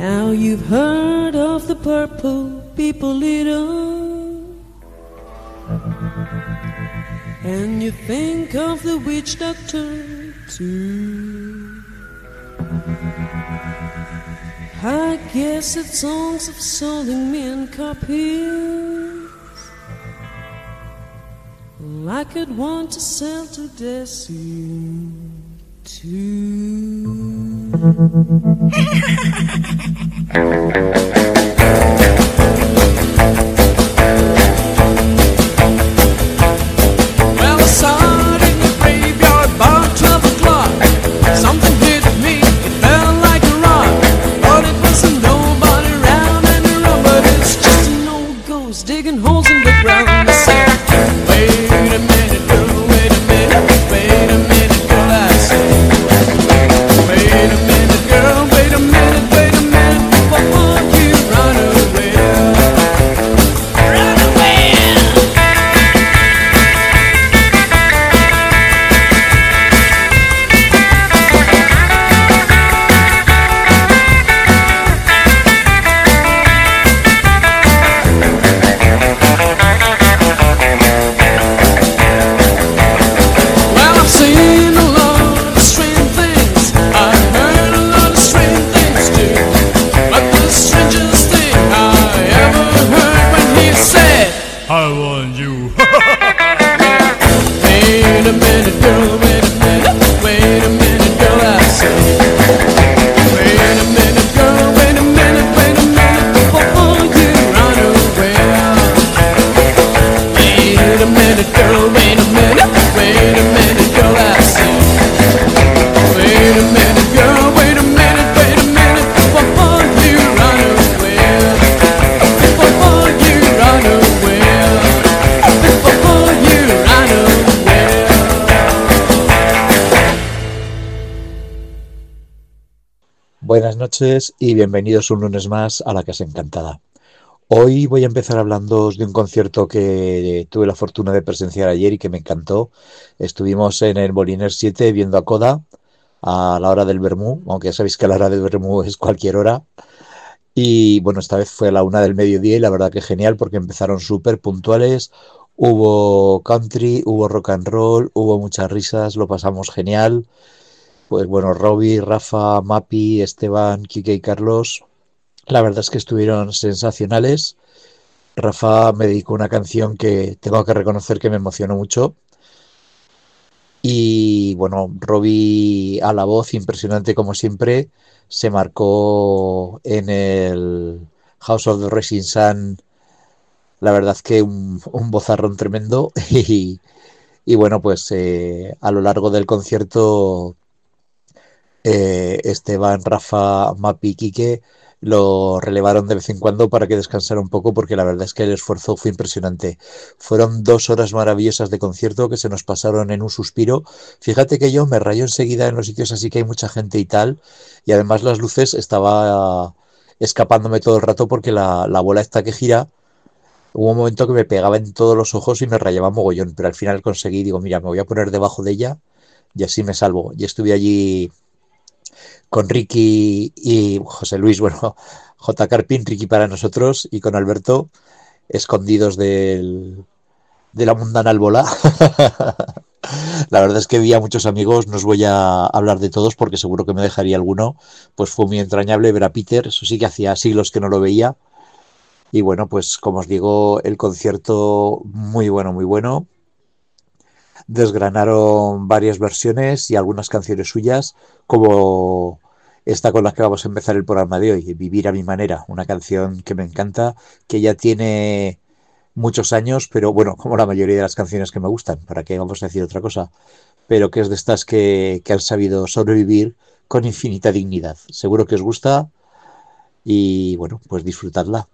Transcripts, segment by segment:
Now you've heard of the purple people eater, and you think of the witch doctor too. I guess it's songs of selling men copies. Well, I could want to sell to Desi too. Well, I saw it in the graveyard about 12 o'clock. Something hit me, it felt like a rock. But it wasn't nobody around and around, but it's just an old ghost digging holes in the ground. I said, wait a minute, girl, wait a minute, wait a minute, girl, I said, wait a minute, girl, wait a minute, before you run away. Run away. Well, I've seen a lot of strange things. I've heard a lot of strange things too. But the strangest thing I ever heard when he said, I want you. Wait a minute, girl, wait a minute, wait a minute, girl, I said. Wait a minute, girl, wait a minute, before you run away. Wait a minute, girl, wait a minute, girl, I said. Wait a minute, girl, wait a minute, before you run away. Before you run away. Before you run away. Buenas noches y bienvenidos un lunes más a La Casa Encantada. Hoy voy a empezar hablándoos de un concierto que tuve la fortuna de presenciar ayer y que me encantó. Estuvimos en el Moliner 7 viendo a Coda a la hora del vermú, aunque ya sabéis que la hora del vermú es cualquier hora. Y bueno, esta vez fue a la 1 del mediodía y la verdad que genial porque empezaron súper puntuales. Hubo country, hubo rock and roll, hubo muchas risas, lo pasamos genial. Pues bueno, Robbie, Rafa, Mapi, Esteban, Kike y Carlos, la verdad es que estuvieron sensacionales. Rafa me dedicó una canción que tengo que reconocer que me emocionó mucho. Y bueno, Robbie a la voz, impresionante como siempre, se marcó en el House of the Rising Sun, la verdad que un vozarrón tremendo. Y bueno, pues a lo largo del concierto Esteban, Rafa, Mapi y Quique lo relevaron de vez en cuando para que descansara un poco porque la verdad es que el esfuerzo fue impresionante. Fueron 2 horas maravillosas de concierto que se nos pasaron en un suspiro. Fíjate que yo me rayo enseguida en los sitios así que hay mucha gente y tal, y además las luces estaba escapándome todo el rato porque la bola esta que gira, hubo un momento que me pegaba en todos los ojos y me rayaba mogollón, pero al final conseguí, digo, mira, me voy a poner debajo de ella y así me salvo. Y estuve allí con Ricky y José Luis, bueno, J. Carpin, Ricky para nosotros, y con Alberto, escondidos de la mundana albola. La verdad es que vi a muchos amigos, no os voy a hablar de todos porque seguro que me dejaría alguno. Pues fue muy entrañable ver a Peter, eso sí que hacía siglos que no lo veía. Y bueno, pues como os digo, el concierto muy bueno, muy bueno. Desgranaron varias versiones y algunas canciones suyas, como esta con la que vamos a empezar el programa de hoy, Vivir a mi manera, una canción que me encanta, que ya tiene muchos años, pero bueno, como la mayoría de las canciones que me gustan, ¿para qué vamos a decir otra cosa? Pero que es de estas que han sabido sobrevivir con infinita dignidad. Seguro que os gusta y bueno, pues disfrutadla.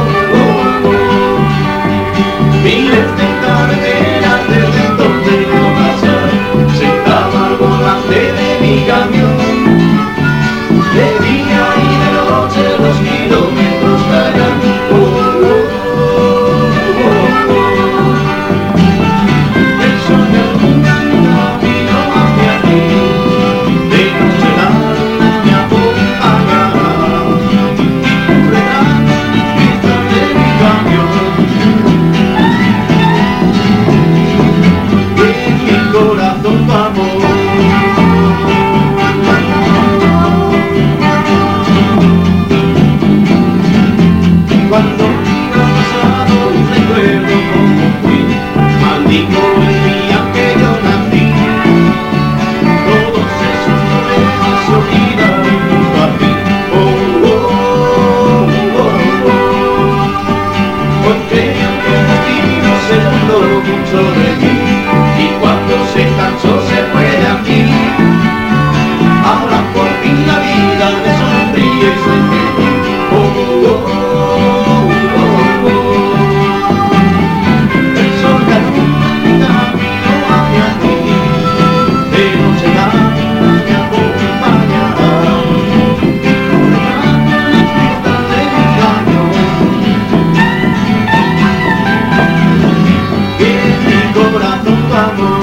Miles de carreras desde entonces mucho de mí y cuando se cansó se fue de aquí. Ahora por fin la vida le sonríe y se quedó. Oh, oh, oh, oh, oh. El sol de algún camino hacia ti, de noche larga me acompañará. Las pistas de mi cañón, que en mi corazón tu amor.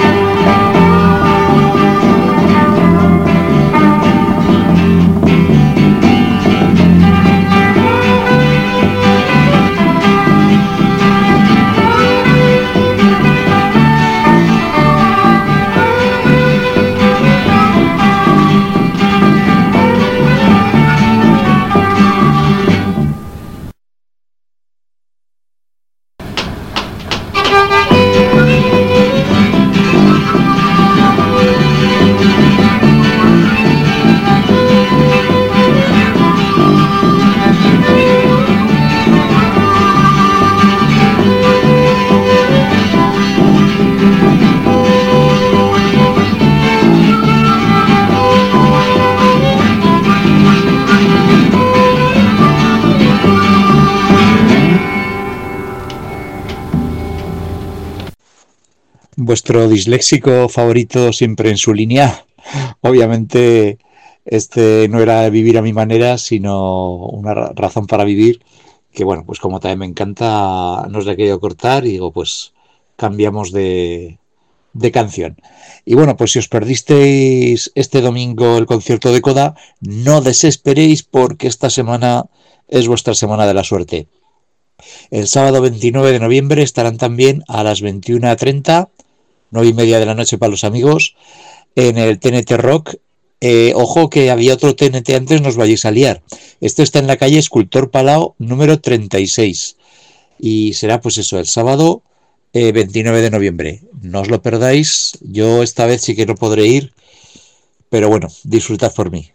Vuestro disléxico favorito siempre en su línea. Obviamente este no era vivir a mi manera, sino una razón para vivir, que bueno, pues como también me encanta, no os la he querido cortar y digo, pues cambiamos de canción. Y bueno, pues si os perdisteis este domingo el concierto de Coda, no desesperéis porque esta semana es vuestra semana de la suerte. El sábado 29 de noviembre estarán también a las 21:30, 9:30 de la noche para los amigos, en el TNT Rock. Ojo que había otro TNT antes, no os vayáis a liar. Esto está en la calle Escultor Palau, número 36. Y será pues eso, el sábado 29 de noviembre. No os lo perdáis. Yo esta vez sí que no podré ir, pero bueno, disfrutad por mí.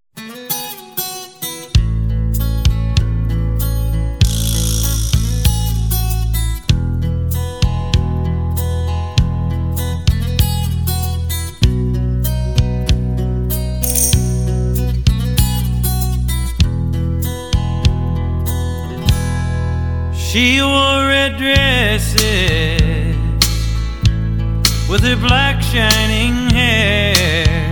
She wore red dresses with her black shining hair.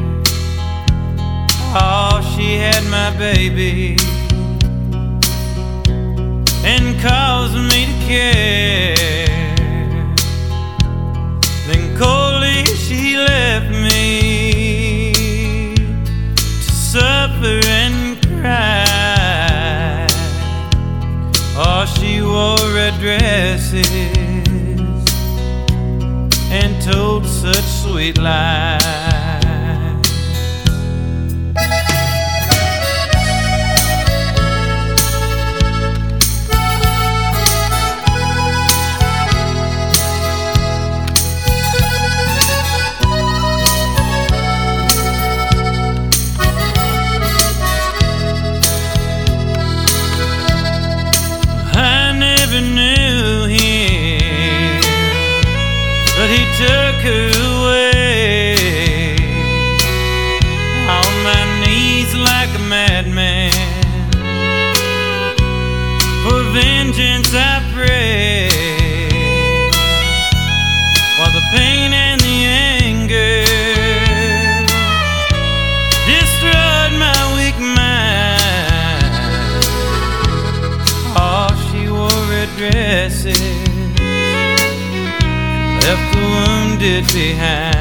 Oh, she had my baby and caused me to care. Then coldly she left me to suffer and cry. Oh, she wore red dresses and told such sweet lies. Knew him, but he took her away. On my knees like a madman, for vengeance I pray. While the pain and the anger destroyed my weak mind. Oh, she wore red dresses and left the wounded behind.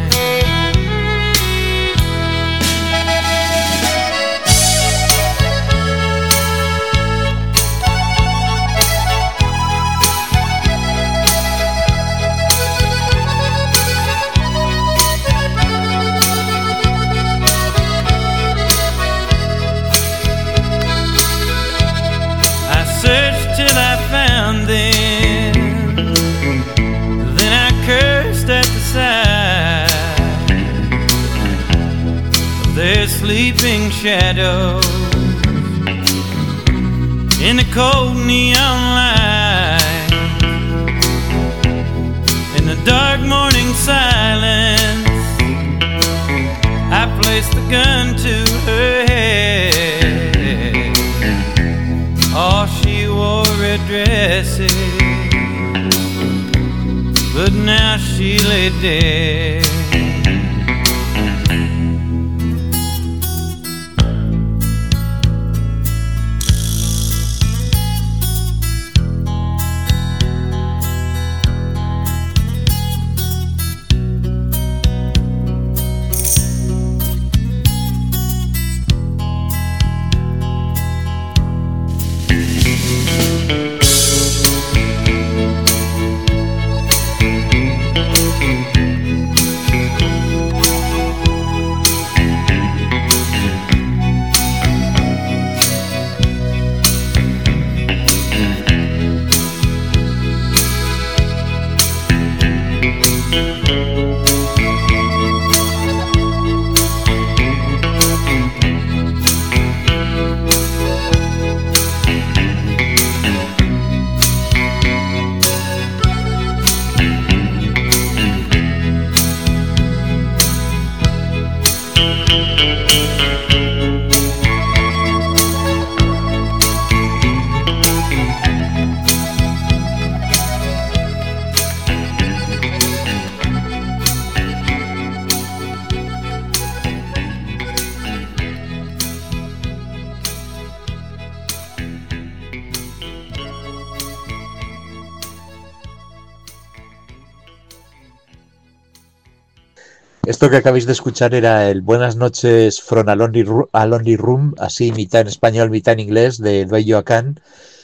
Till I found them, then I cursed at the sight of their sleeping shadows in the cold neon light. gun to her head. Oh, she wore red dresses, but now she lay dead. Esto que acabáis de escuchar era el Buenas noches from a Lonely Room, así mitad en español, mitad en inglés, de Dwayne Joaquin.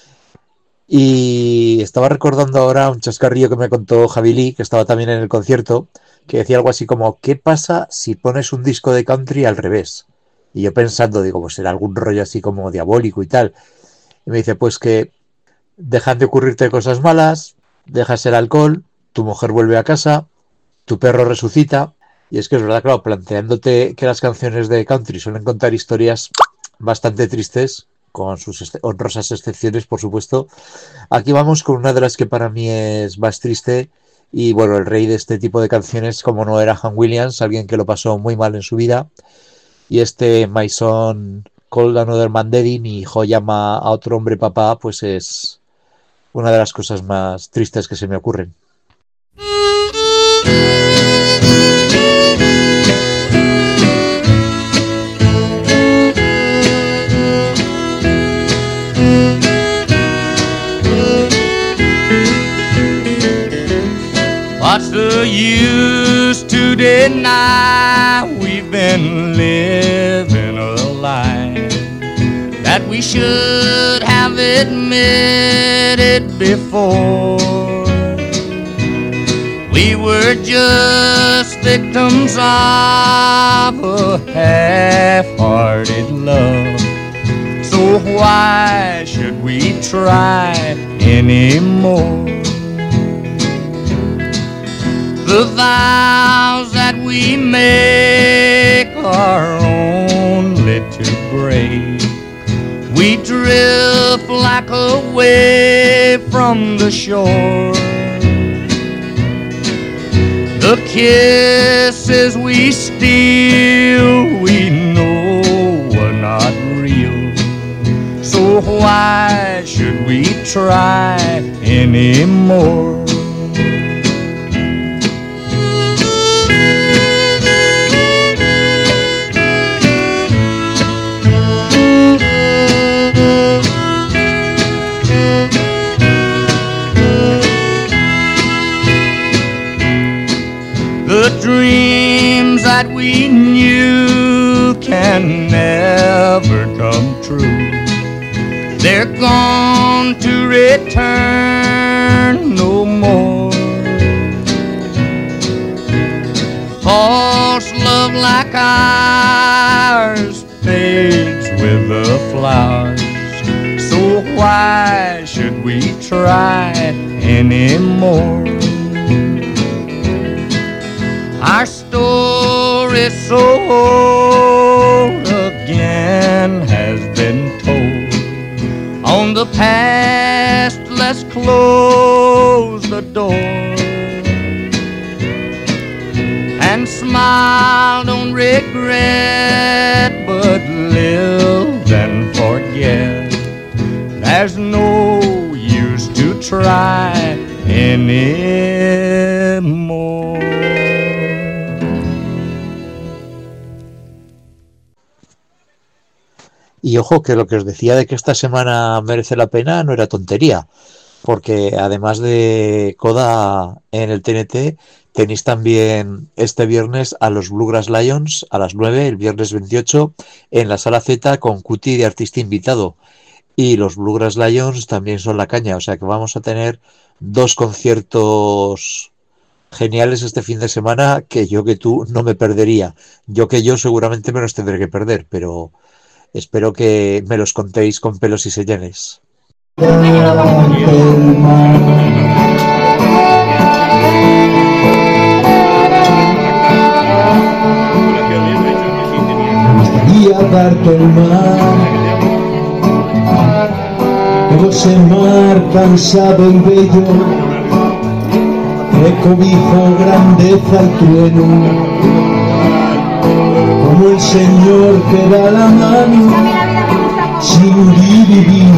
Y estaba recordando ahora un chascarrillo que me contó Javi Lee, que estaba también en el concierto, que decía algo así como, ¿qué pasa si pones un disco de country al revés? Y yo pensando, digo, pues será algún rollo así como diabólico y tal. Y me dice, pues que dejan de ocurrirte cosas malas, dejas el alcohol, tu mujer vuelve a casa, tu perro resucita. Y es que es verdad, claro, planteándote que las canciones de country suelen contar historias bastante tristes, con sus honrosas excepciones, por supuesto. Aquí vamos con una de las que para mí es más triste. Y bueno, el rey de este tipo de canciones, como no era Han Williams, alguien que lo pasó muy mal en su vida. Y este My Son Called Another Man Daddy, mi hijo llama a otro hombre papá, pues es una de las cosas más tristes que se me ocurren. What's the use to deny we've been living a life that we should have admitted before? We were just victims of a half-hearted love. So why should we try anymore? The vows that we make are only to break. We drift like a wave from the shore. The kisses we steal, we know are not real. So why should we try anymore? The dreams that we knew can never come true. They're gone to return no more. False love like ours fades with the flowers. So why should we try anymore? Our story so old again has been told. On the past, let's close the door and smile, don't regret anymore. Y ojo que lo que os decía de que esta semana merece la pena no era tontería, porque además de Coda en el TNT, tenéis también este viernes a los Bluegrass Lions a las 9, el viernes 28, en la Sala Z con Cuti de artista invitado. Y los Bluegrass Lions también son la caña, o sea que vamos a tener dos conciertos geniales este fin de semana que yo que tú no me perdería. Yo seguramente me los tendré que perder, pero espero que me los contéis con pelos y señales. Gustaría darte el mar, pero ese mar cansado y bello, que cobijo grandeza y trueno, como el Señor que da la mano sin vivir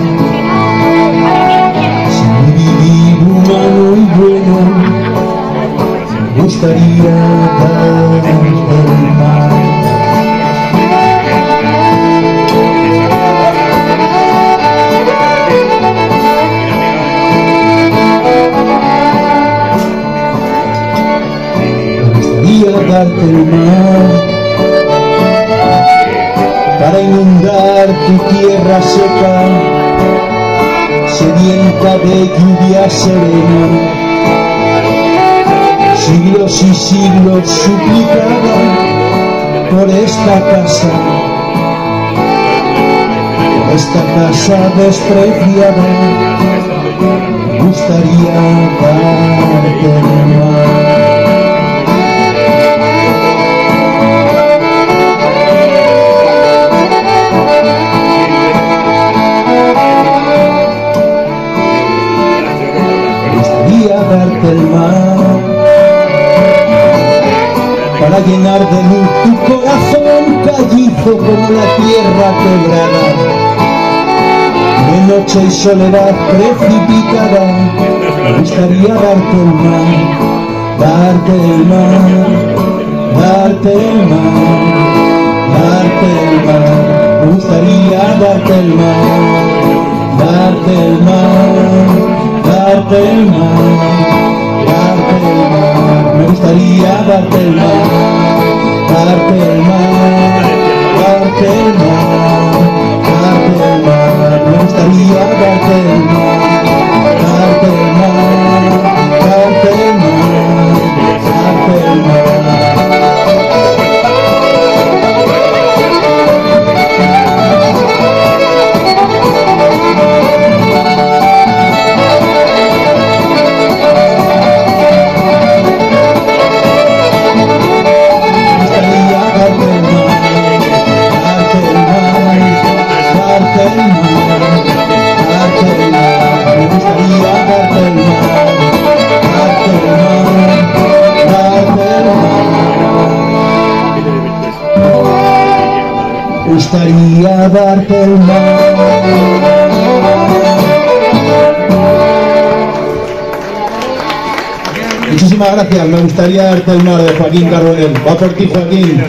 humano y bueno. Me gustaría darte el mar. Darte el mar para inundar tu tierra seca, sedienta de lluvia serena, siglos y siglos suplicada por esta casa despreciada. Me gustaría darte el mar. Darte el mar para llenar de luz tu corazón callizo como la tierra quebrada, de noche y soledad precipitada. Me gustaría darte el mar, darte el mar, darte el mar, darte el mar. Me gustaría darte el mar, darte el mar, darte el mar, darte el mar. Me gustaría darte el mar, darte el mar, darte el mar, darte el mar. Me gustaría darte el mar, darte el mar, darte el mar, darte el mar. Gustaría darte el mar. Muchísimas gracias. Me gustaría darte el mar de Joaquín Carbonell. Va por ti, Joaquín.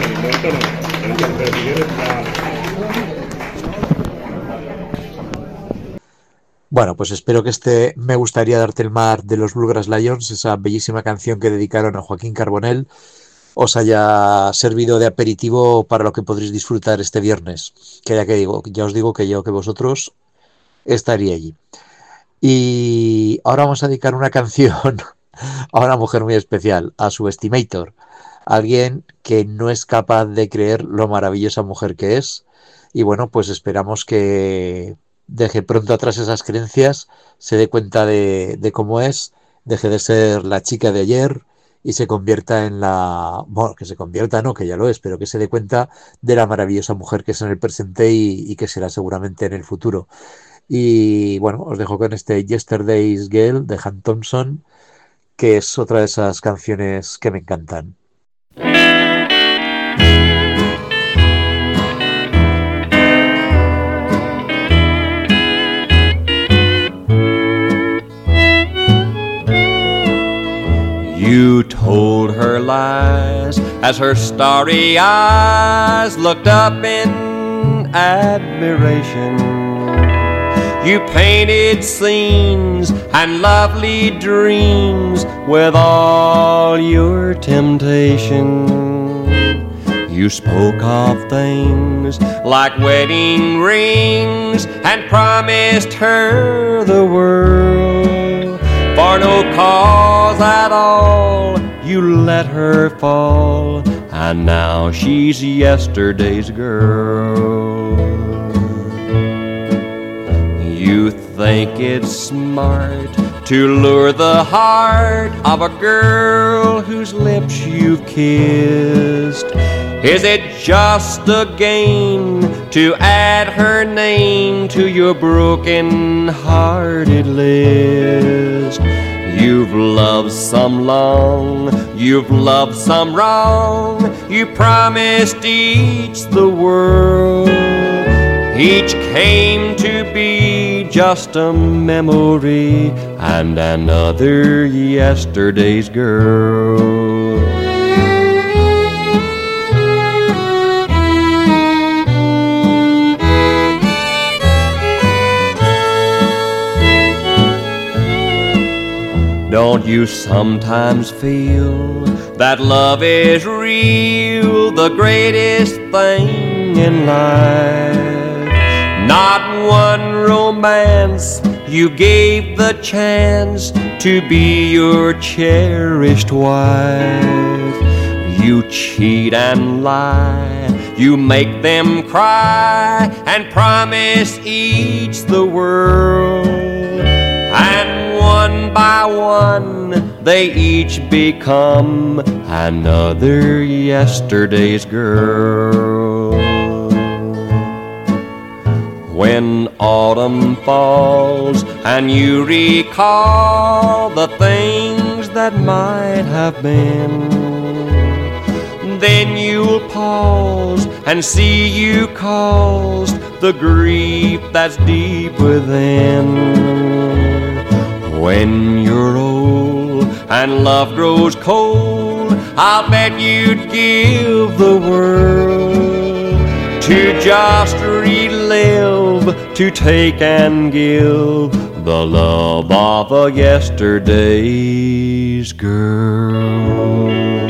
Bueno, pues espero que este Me gustaría darte el mar de los Bluegrass Lions, esa bellísima canción que dedicaron a Joaquín Carbonell, os haya servido de aperitivo para lo que podréis disfrutar este viernes. Que ya os digo que yo, que vosotros, estaría allí. Y ahora vamos a dedicar una canción a una mujer muy especial, a su estimator, alguien que no es capaz de creer lo maravillosa mujer que es. Y bueno, pues esperamos que deje pronto atrás esas creencias, se dé cuenta de cómo es, deje de ser la chica de ayer y se convierta en bueno, que se convierta, no, que ya lo es, pero que se dé cuenta de la maravillosa mujer que es en el presente y que será seguramente en el futuro. Y bueno, os dejo con este Yesterday's Girl de Han Thompson, que es otra de esas canciones que me encantan. You told her lies as her starry eyes looked up in admiration. You painted scenes and lovely dreams with all your temptation. You spoke of things like wedding rings and promised her the world. For no cause at all, you let her fall, and now she's yesterday's girl. You think it's smart to lure the heart of a girl whose lips you've kissed. Is it just a game to add her name to your broken-hearted list? You've loved some long, you've loved some wrong. You promised each the world. Each came to be just a memory and another yesterday's girl. Don't you sometimes feel that love is real, the greatest thing in life? Not one romance you gave the chance to be your cherished wife. You cheat and lie, you make them cry and promise each the world. And one by one they each become another yesterday's girl. When autumn falls and you recall the things that might have been, then you'll pause and see you caused the grief that's deep within. When you're old and love grows cold, I'll bet you'd give the world to just relive, to take and give the love of a yesterday's girl.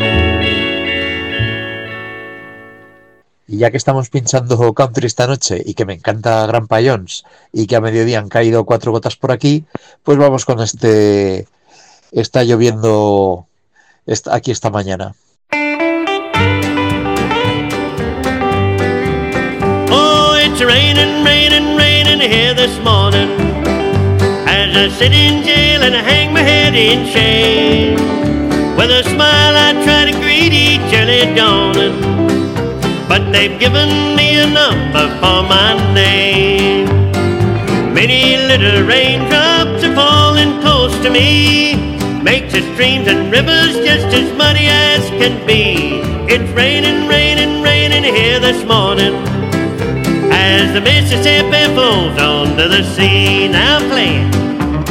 Y ya que estamos pinchando country esta noche y que me encanta Grandpa Jones y que a mediodía han caído 4 gotas por aquí, pues vamos con este. Está lloviendo aquí esta mañana. Oh, it's raining, raining, raining here this morning, as I sit in jail and I hang my head in shame. With a smile I try to greet each early dawning, but they've given me a number for my name. Many little raindrops are falling close to me, makes the streams and rivers just as muddy as can be. It's raining, raining, raining here this morning, as the Mississippi flows onto the sea. Now play it.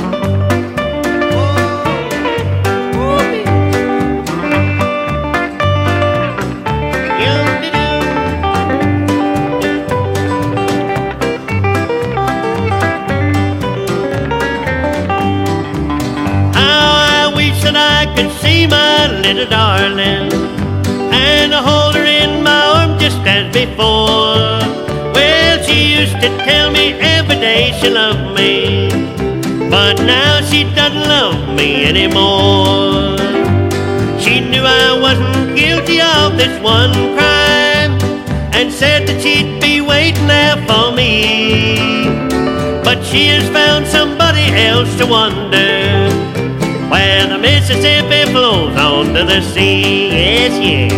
Little darling, and I hold her in my arms just as before. Well, she used to tell me every day she loved me, but now she doesn't love me anymore. She knew I wasn't guilty of this one crime, and said that she'd be waiting there for me. But she has found somebody else to wonder where the Mississippi flows onto the sea. Yes, yeah.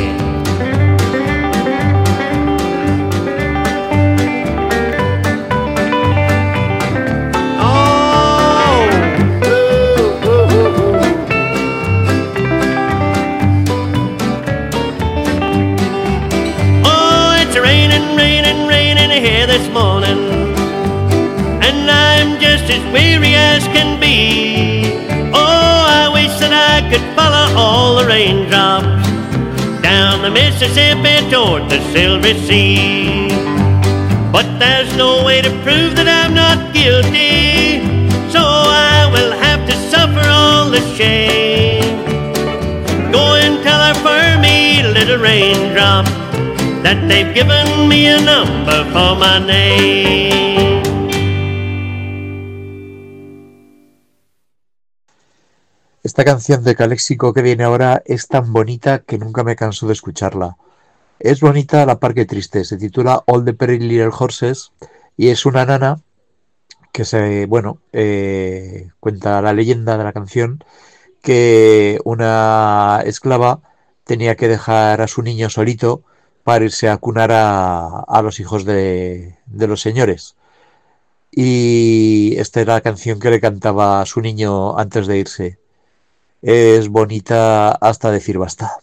Oh, ooh, ooh, ooh, ooh. Oh, it's raining, raining, raining here this morning, and I'm just as weary as can be. could follow all the raindrops down the Mississippi toward the Silver Sea. But there's no way to prove that I'm not guilty, so I will have to suffer all the shame. Go and tell our firmy little raindrop that they've given me a number for my name. Esta canción de Calexico que viene ahora es tan bonita que nunca me canso de escucharla. Es bonita a la par que triste, se titula All the Pretty Little Horses y es una nana que cuenta la leyenda de la canción que una esclava tenía que dejar a su niño solito para irse a cunar a los hijos de los señores. Y esta era la canción que le cantaba a su niño antes de irse. Es bonita hasta decir basta.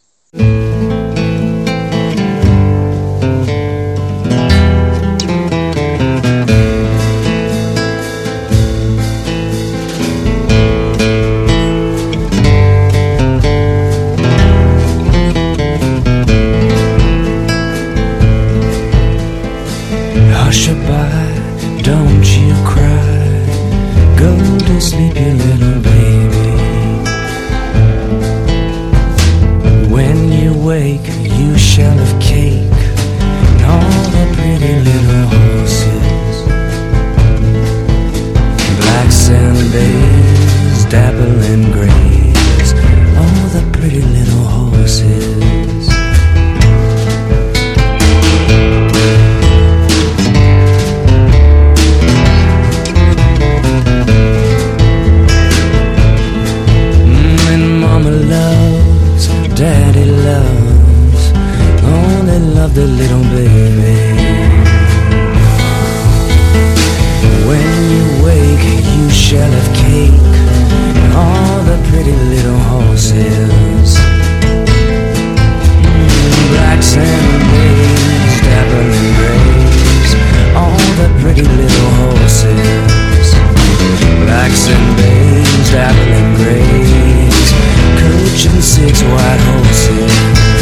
Hushaby, don't you cry. Go to sleep, you little baby. When you wake, you shall have cake and all the pretty little horses. Black Sundays, dappling grays, all the pretty little horses. Daddy loves, only love the little baby. When you wake, you shall have cake and all the pretty little horses. Black Sundays, dappling grays, all the pretty little horses. Black Sundays, dappling grays, coach and 6 white horses.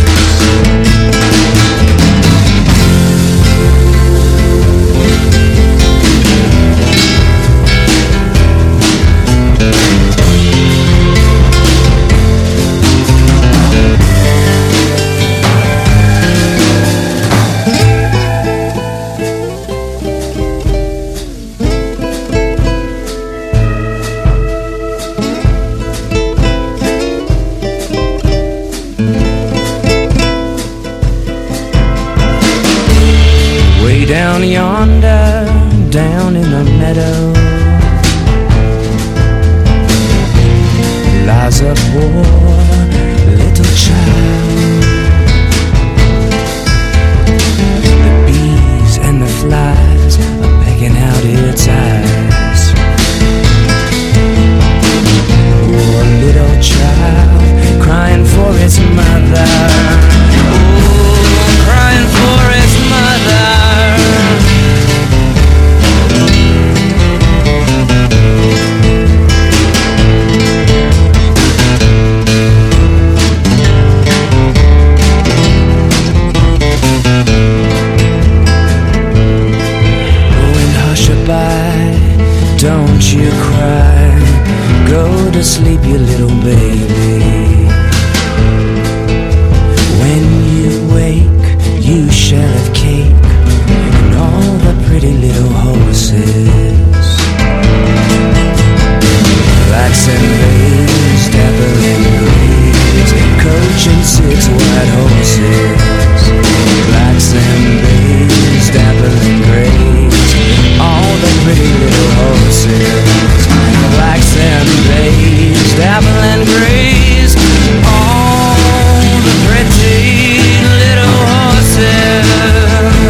Down yonder, down in the meadow, lies a poor little child. The bees and the flies are pecking out its eyes. Poor little child, crying for its mother. Oh, crying for its mother. Don't you cry, go to sleep, you little baby. When you wake, you shall have cake and all the pretty little horses. Black Sundays, dappling grays, coach and 6 white horses. Black Sundays, dappling grays, all the pretty little horses. Black Sundays, dappling grays, all the pretty little horses.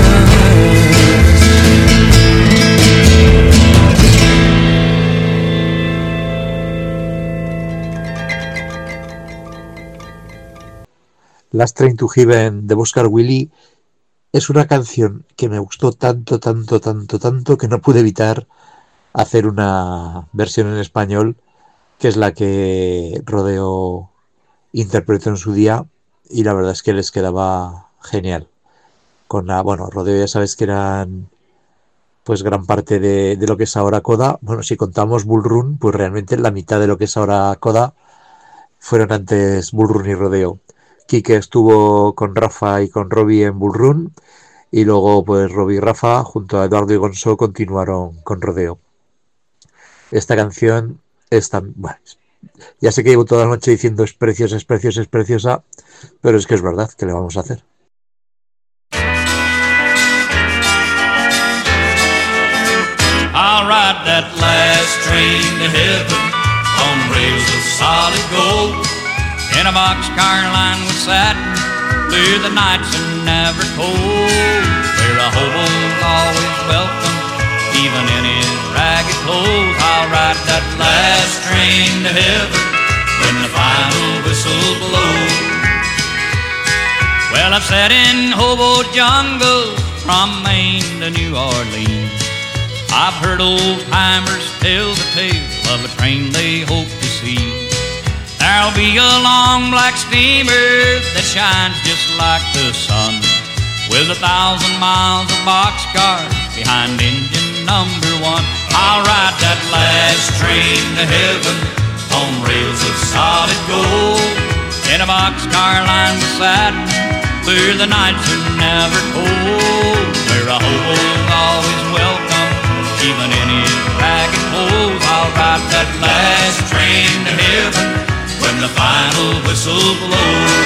Last Train to Heaven de Oscar Willie es una canción que me gustó tanto que no pude evitar hacer una versión en español que es la que Rodeo interpretó en su día, y la verdad es que les quedaba genial. Bueno, Rodeo ya sabes que eran pues gran parte de lo que es ahora Coda. Bueno, si contamos Bull Run, pues realmente la mitad de lo que es ahora Coda fueron antes Bull Run y Rodeo. Quique estuvo con Rafa y con Robbie en Bull Run, y luego pues Robbie y Rafa junto a Eduardo y Gonzo continuaron con Rodeo. Esta canción es tan... Bueno, ya sé que llevo toda la noche diciendo es preciosa, es preciosa, es preciosa, pero es que es verdad, ¿qué le vamos a hacer? I'll ride that last train to heaven on rails of solid gold, in a boxcar lined with satin, where the nights are never cold, where a hobo's always welcome, even in his ragged clothes. I'll ride that last train to heaven when the final whistle blows. Well, I've sat in hobo jungle from Maine to New Orleans. I've heard old-timers tell the tale of a train they hope to see. There'll be a long black steamer that shines just like the sun, with 1,000 miles of boxcars behind engine number 1. I'll ride that last train to heaven on rails of solid gold, in a boxcar lined with satin, where the nights are never cold, where a hobo's always welcome, even in his ragged clothes. I'll ride that last train to heaven when the final whistle blows.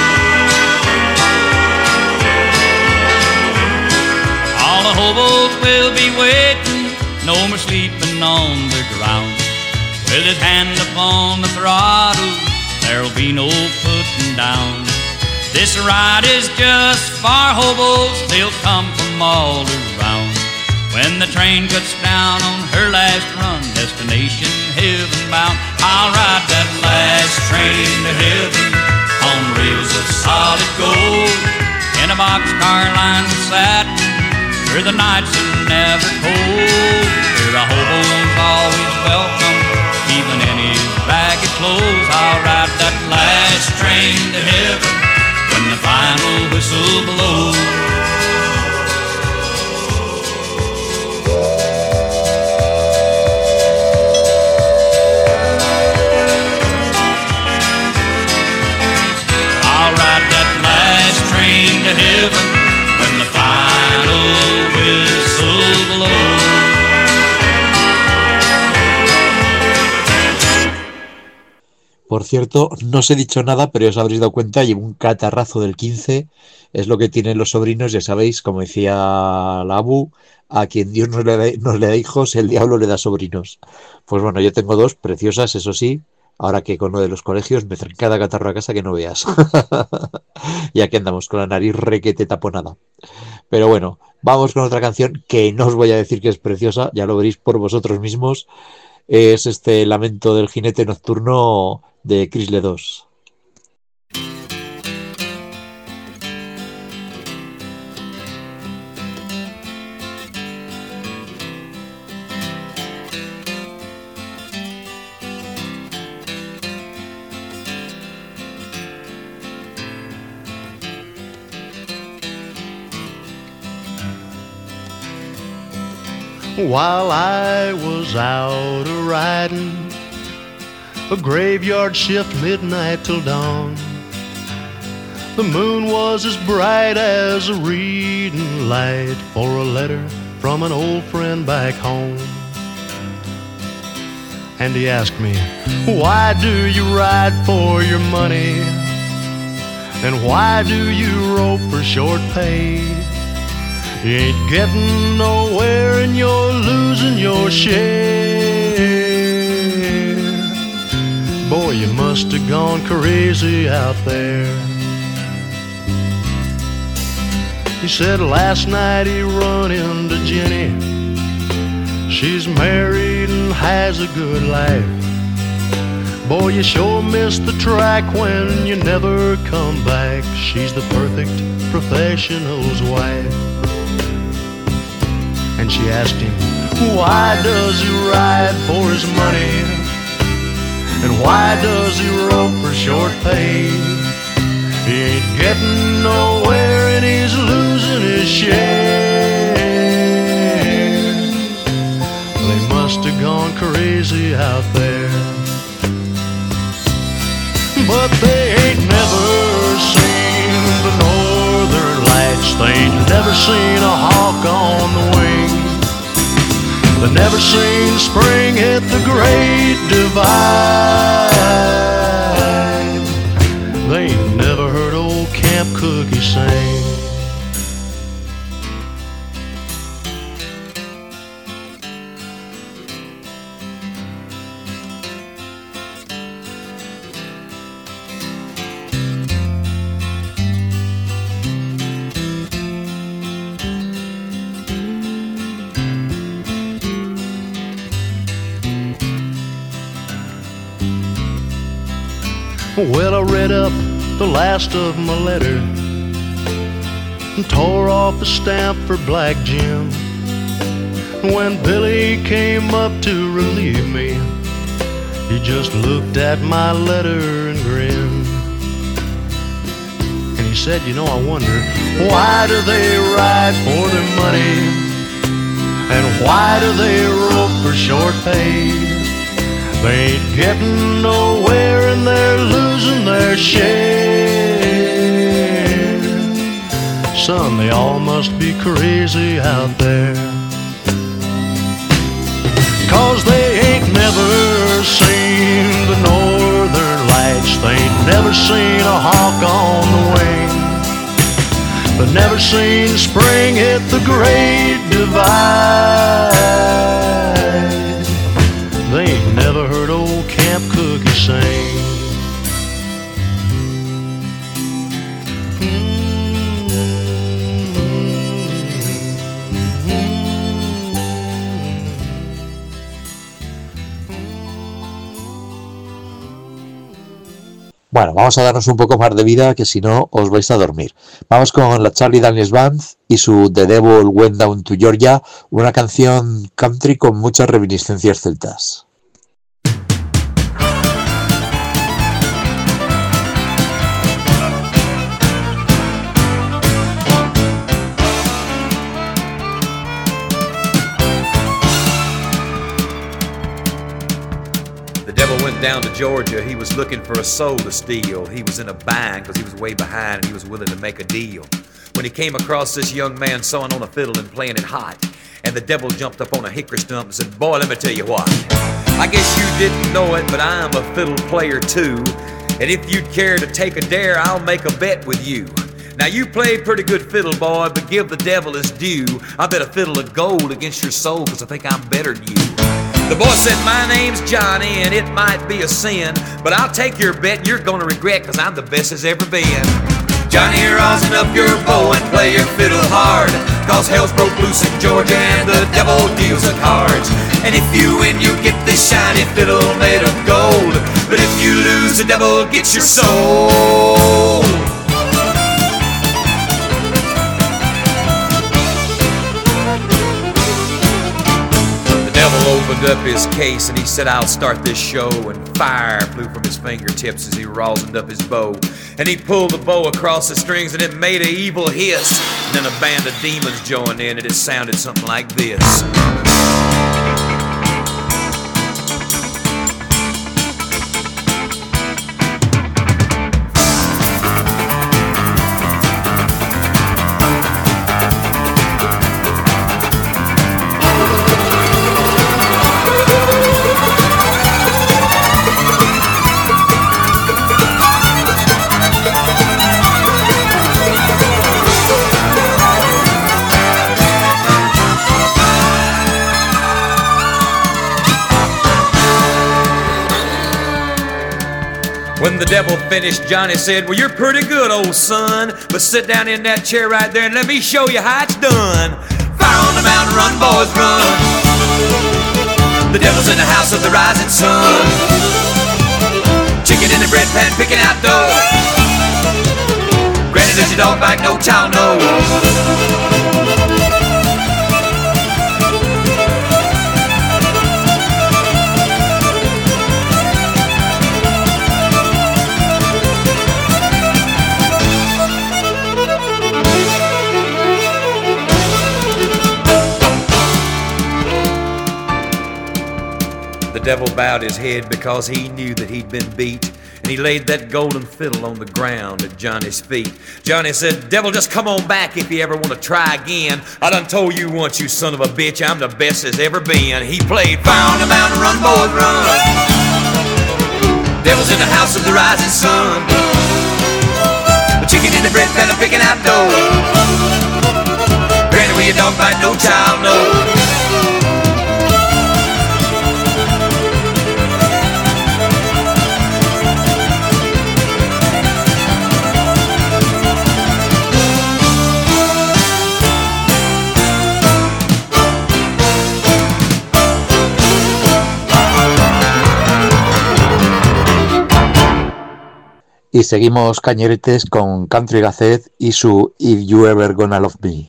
All the hobos will be waiting, no more sleeping on the ground. With his hand upon the throttle, there'll be no putting down. This ride is just for hobos, they'll come from all around. When the train cuts down on her last run, destination heaven bound, I'll ride that last train to heaven on rails of solid gold, in a boxcar lined with satin, where the nights are never cold, where a hobo's always welcome, even in his ragged clothes. I'll ride that last train to heaven when the final whistle blows. To heaven when the final whistle blows. Por cierto, no os he dicho nada, pero os habréis dado cuenta, llevo un catarrazo del 15, es lo que tienen los sobrinos, ya sabéis, como decía la Abu, a quien Dios no le da hijos, el diablo le da sobrinos. Pues bueno, yo tengo 2 preciosas, eso sí. Ahora que con lo de los colegios me traen cada catarro a casa que no veas. Y aquí andamos con la nariz requete taponada. Pero bueno, vamos con otra canción que no os voy a decir que es preciosa, ya lo veréis por vosotros mismos. Es este Lamento del jinete nocturno de Chrysler 2. While I was out a-riding a graveyard shift midnight till dawn, the moon was as bright as a reading light for a letter from an old friend back home. And he asked me, why do you ride for your money? And why do you rope for short pay? You ain't getting nowhere and you're losing your share. Boy, you must have gone crazy out there. He said last night he run into Jenny. She's married and has a good life. Boy, you sure miss the track when you never come back. She's the perfect professional's wife. And she asked him, why does he ride for his money? And why does he rope for short pay? He ain't getting nowhere and he's losing his share. They must have gone crazy out there. But they ain't never seen the northern lights. They ain't never seen a hawk on the wing. They never seen spring hit the Great Divide. They ain't never heard old Camp Cookie sing. Well, I read up the last of my letter and tore off the stamp for Black Jim. When Billy came up to relieve me, he just looked at my letter and grinned. And he said, you know, I wonder, why do they ride for their money? And why do they rope for short pay? They ain't getting nowhere and they're losing their share. Son, they all must be crazy out there. 'Cause they ain't never seen the northern lights. They ain't never seen a hawk on the wing. They've never seen spring hit the Great Divide. They ain't never heard old Camp Cookie sing. Bueno, vamos a darnos un poco más de vida, que si no os vais a dormir. Vamos con la Charlie Daniels Band y su The Devil Went Down to Georgia, una canción country con muchas reminiscencias celtas. Down to Georgia, he was looking for a soul to steal. He was in a bind because he was way behind and he was willing to make a deal. When he came across this young man sewing on a fiddle and playing it hot, and the devil jumped up on a hickory stump and said, boy, let me tell you what. I guess you didn't know it, but I'm a fiddle player too. And if you'd care to take a dare, I'll make a bet with you. Now you play pretty good fiddle, boy, but give the devil his due. I bet a fiddle of gold against your soul because I think I'm better than you. The boy said, my name's Johnny, and it might be a sin, but I'll take your bet and you're gonna regret, because I'm the best as ever been. Johnny, rosin up your bow and play your fiddle hard, cause hell's broke loose in Georgia and the devil deals the cards. And if you win, you get this shiny fiddle made of gold, but if you lose, the devil gets your soul. Opened up his case and he said, I'll start this show, and fire flew from his fingertips as he rosined up his bow, and he pulled the bow across the strings and it made an evil hiss, and then a band of demons joined in and it sounded something like this. When the devil finished, Johnny said, well, you're pretty good, old son, but sit down in that chair right there and let me show you how it's done. Fire on the mountain, run, boys, run. The devil's in the house of the rising sun. Chicken in the bread pan, picking out dough. Granny, does your dog bite? No child knows. devil bowed his head because he knew that he'd been beat, and he laid that golden fiddle on the ground at Johnny's feet. Johnny said, "Devil, just come on back if you ever want to try again. I done told you once, you son of a bitch, I'm the best there's ever been." He played, "Found a mountain, run, boys, run. Devil's in the house of the rising sun. The chicken in the bread pan are picking out dough. Granny, where your dog bite, no child knows." Y seguimos cañeretes con Country Gazette y su If You Ever Gonna Love Me.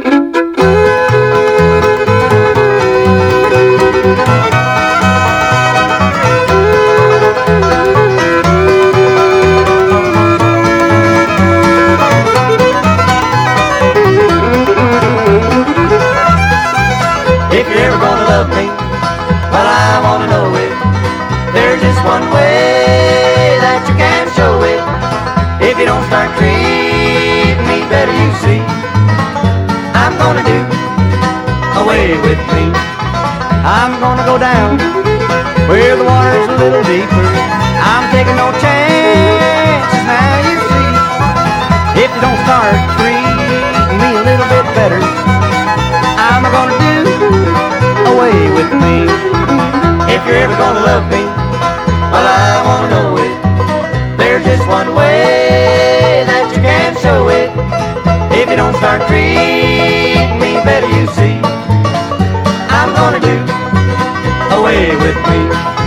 If you're ever gonna love me, well, I wanna know it. There's just one way that you can show it. If you don't start treating me better, you see, I'm gonna do away with me. I'm gonna go down where the water's a little deeper. I'm taking no chances, now you see. If you don't start treating me a little bit better, I'm gonna do away with me. If you're ever gonna love me, well, I wanna know it. There's just one way that you can show it. If you don't start treating me better, you see, I'm gonna do away with me.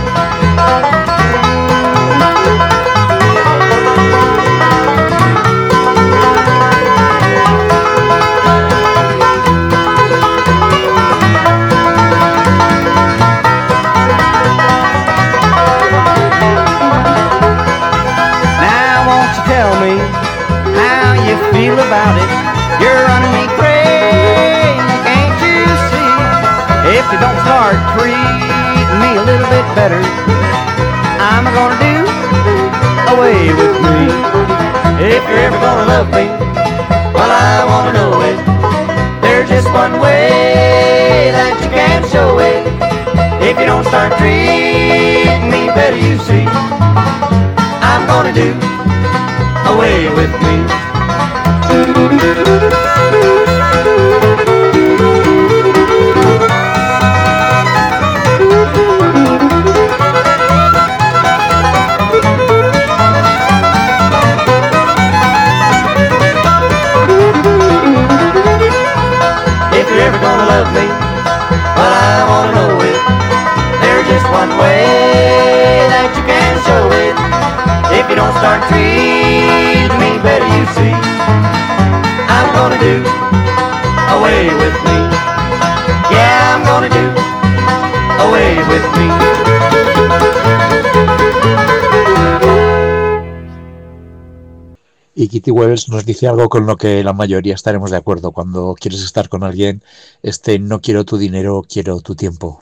Feel about it, you're running me crazy, can't you see? If you don't start treating me a little bit better, I'm gonna do away with me. If you're ever gonna love me, well, I wanna know it. There's just one way that you can show it. If you don't start treating me better, you see, I'm gonna do away with me. If you're ever gonna love me, well, I wanna know it. There's just one way that you can show it. If you don't start treating me better, you see, I'm gonna do away with me. Yeah, I'm gonna do away with me. Y Kitty Wells nos dice algo con lo que la mayoría estaremos de acuerdo. Cuando quieres estar con alguien, no quiero tu dinero, quiero tu tiempo.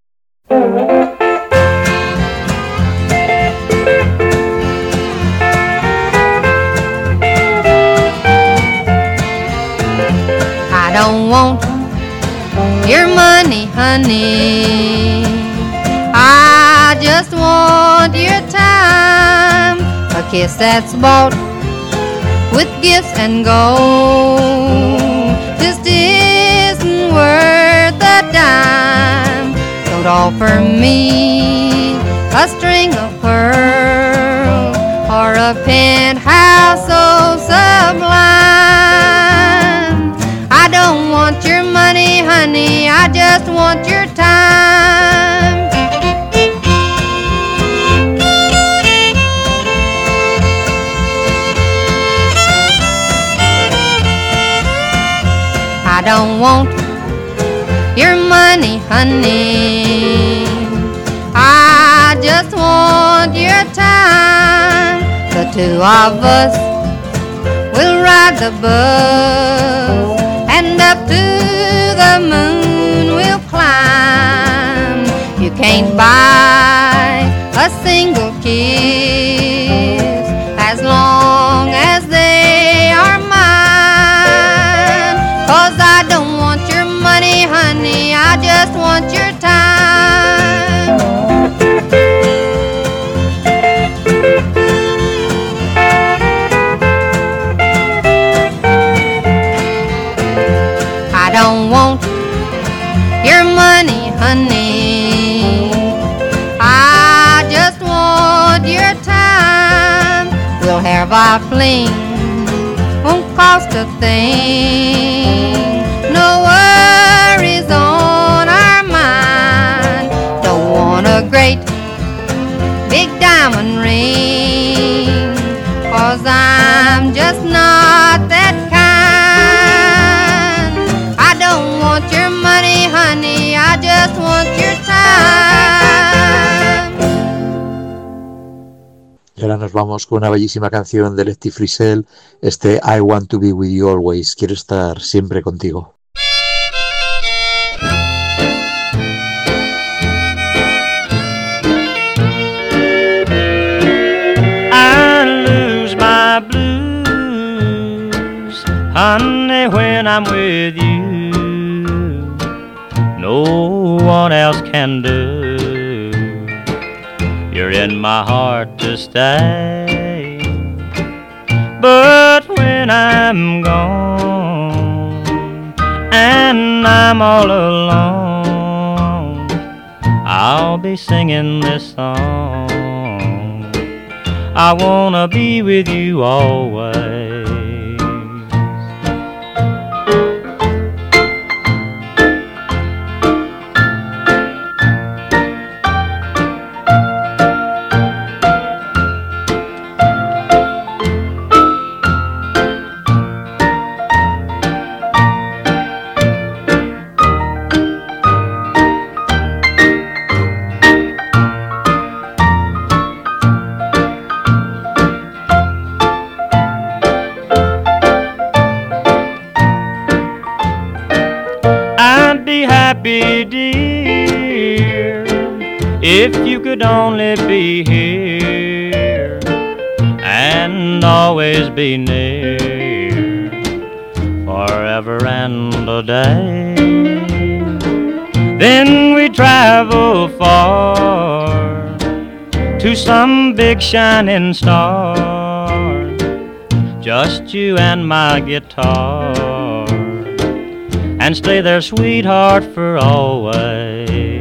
I don't want your money, honey. I just want your time. A kiss that's bought with gifts and gold just isn't worth a dime. Don't offer me a string of pearls or a penthouse so sublime. I don't want your money, honey, I just want your time. I don't want your money, honey, I just want your time. The two of us will ride the bus and up to the moon we'll climb. You can't buy a single kiss as long as they are mine. 'Cause I don't want your money, honey, I just want your time. I don't want your money, honey, I just want your time. We'll have our fling, won't cost a thing, no worries on our mind. Don't want a great big diamond ring, 'cause I'm just not that kind. I don't want your money, honey, I just want your time. Y ahora nos vamos con una bellísima canción de Lefty Frizzell, I Want to Be With You Always, quiero estar siempre contigo. I lose my blues, honey, when I'm with you. No one else can do. You're in my heart to stay. But when I'm gone and I'm all alone, I'll be singing this song. I wanna be with you always. Happy, dear, if you could only be here and always be near, forever and a day. Then we travel far to some big shining star, just you and my guitar, and stay there, sweetheart, for always.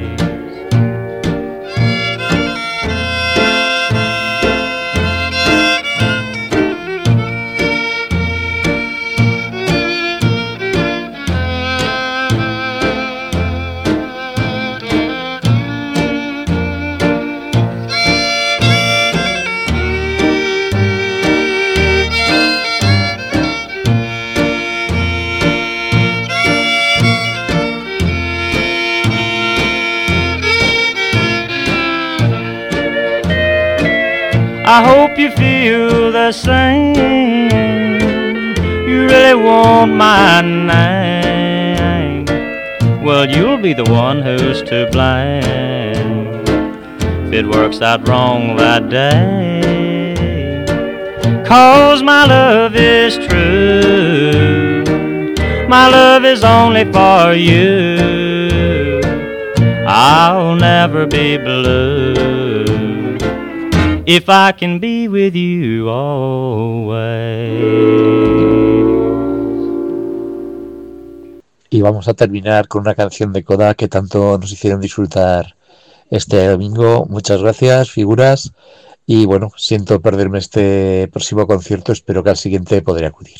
I hope you feel the same. You really want my name. Well, you'll be the one who's to blame if it works out wrong that day. 'Cause my love is true. My love is only for you. I'll never be blue if I can be with you always. Y vamos a terminar con una canción de Coda que tanto nos hicieron disfrutar este domingo. Muchas gracias, figuras. Y bueno, siento perderme este próximo concierto. Espero que al siguiente podré acudir.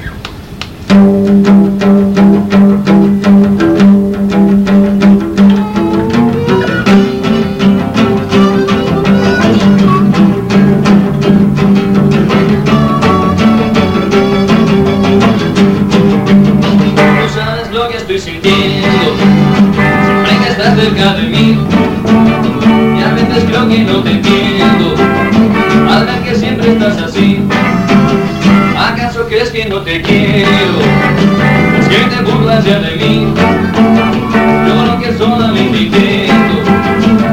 Sintiendo, siempre que estás cerca de mí, y a veces creo que no te entiendo, al ver que siempre estás así. ¿Acaso crees que no te quiero? ¿Es que te burlas ya de mí? Yo lo que solamente intento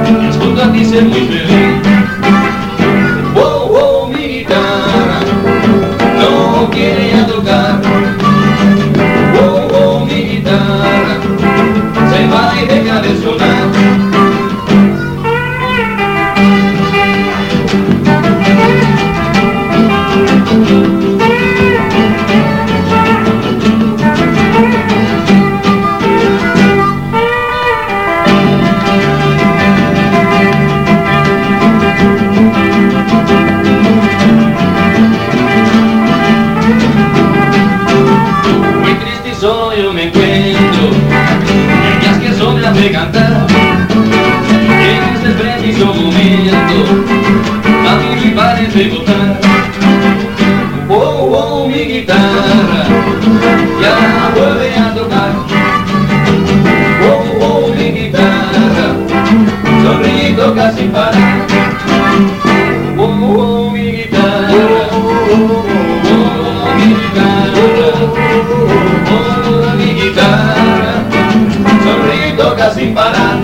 tributar. Oh, oh, mi guitarra ya vuelve a tocar. Oh, oh, mi guitarra sonríe y toca sin parar. Oh, oh, mi guitarra, oh, mi guitarra, oh, mi guitarra sonríe y toca sin parar.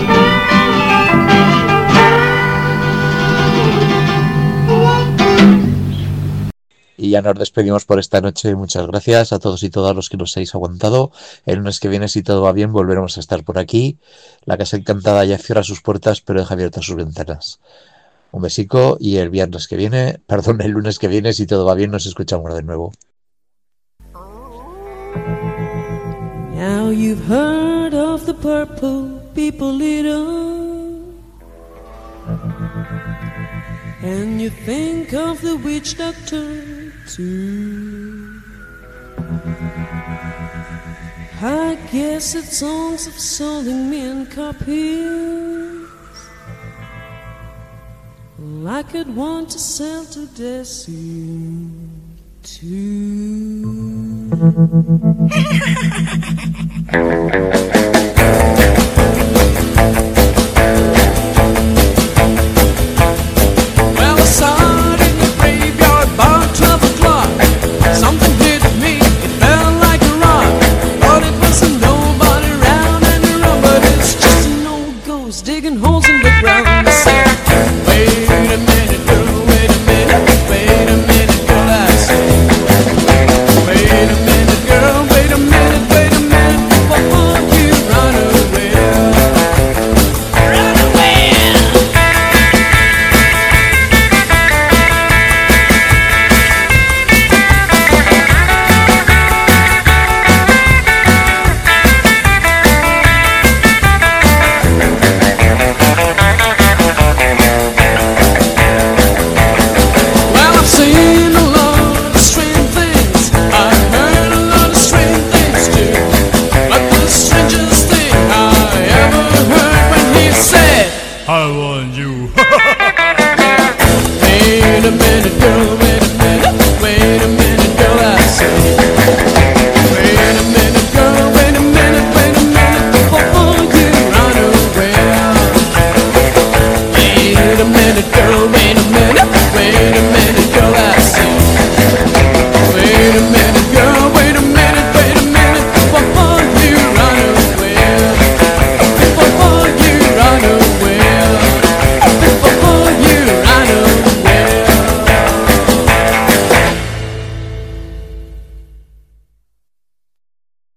Y ya nos despedimos por esta noche. Muchas gracias a todos y todas los que nos habéis aguantado. El lunes que viene, si todo va bien, volveremos a estar por aquí. La Casa Encantada ya cierra sus puertas, pero deja abiertas sus ventanas. Un besico y el lunes que viene, si todo va bien, nos escuchamos de nuevo. Now you've heard of the purple people eater, and you think of the witch doctor too. I guess it's songs of selling men copies. I could want to sell to Desi too.